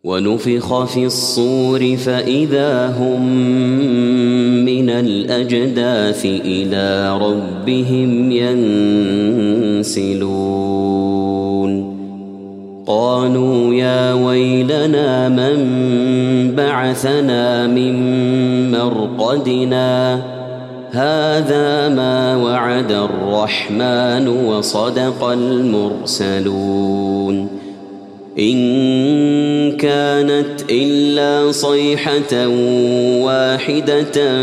ونفخ في الصور فإذا هم من الأجداث إلى ربهم ينسلون قالوا يا ويلنا من بعثنا من مرقدنا هذا ما وعد الرحمن وصدق المرسلون إن كانت إلا صيحة واحدة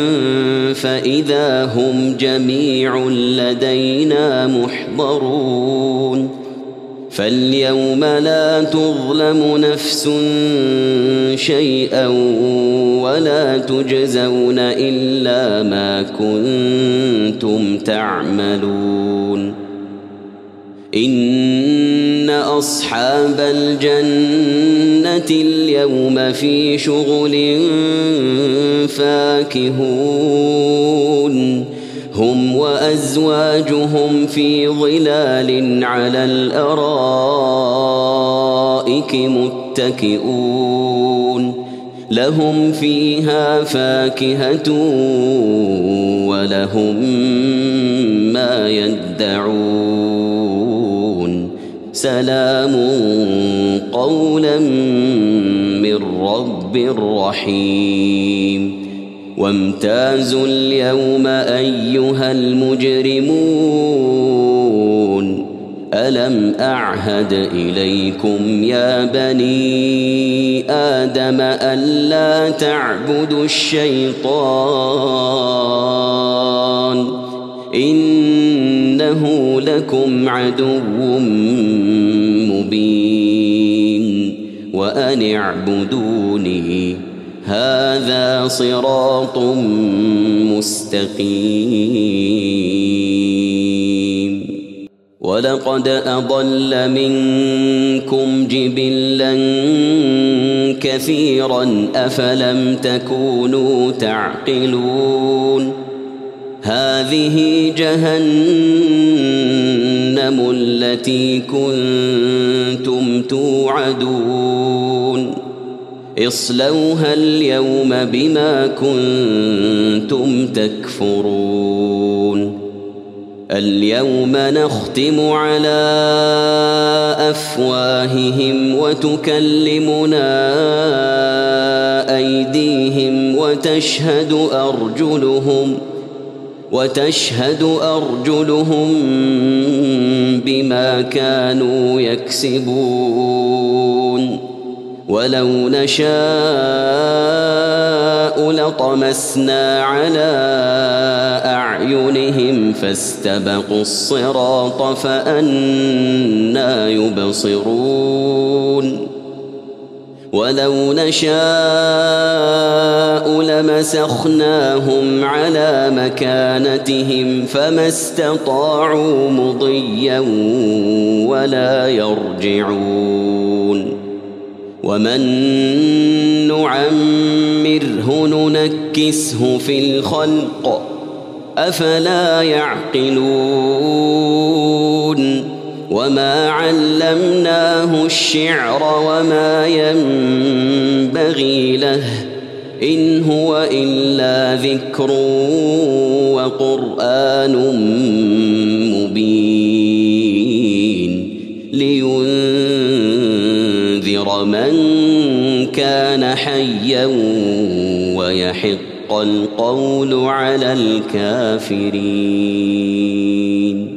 فإذا هم جميع لدينا محضرون فاليوم لا تظلم نفس شيئا ولا تجزون إلا ما كنتم تعملون إن أصحاب الجنة اليوم في شغل فاكهون هم وأزواجهم في ظلال على الأرائك متكئون لهم فيها فاكهة ولهم ما يدعون سلام قولا من رب رحيم وامتازوا اليوم أيها المجرمون ألم أعهد إليكم يا بني آدم ألا تعبدوا الشيطان إنه لكم عدو مبين وأن اعبدوني هذا صراط مستقيم ولقد أضل منكم جبلا كثيرا أفلم تكونوا تعقلون هذه جهنم التي كنتم توعدون اصلوها اليوم بما كنتم تكفرون اليوم نختم على أفواههم وتكلمنا أيديهم وتشهد أرجلهم بما كانوا يكسبون ولو نشاء لطمسنا على أعينهم فاستبقوا الصراط فأنى يبصرون ولو نشاء لمسخناهم على مكانتهم فما استطاعوا مضيا ولا يرجعون ومن نعمره ننكسه في الخلق أفلا يعقلون وما علمناه الشعر وما ينبغي له إن هو إلا ذكر وقرآن مبين لينذر من كان حيا ويحق القول على الكافرين.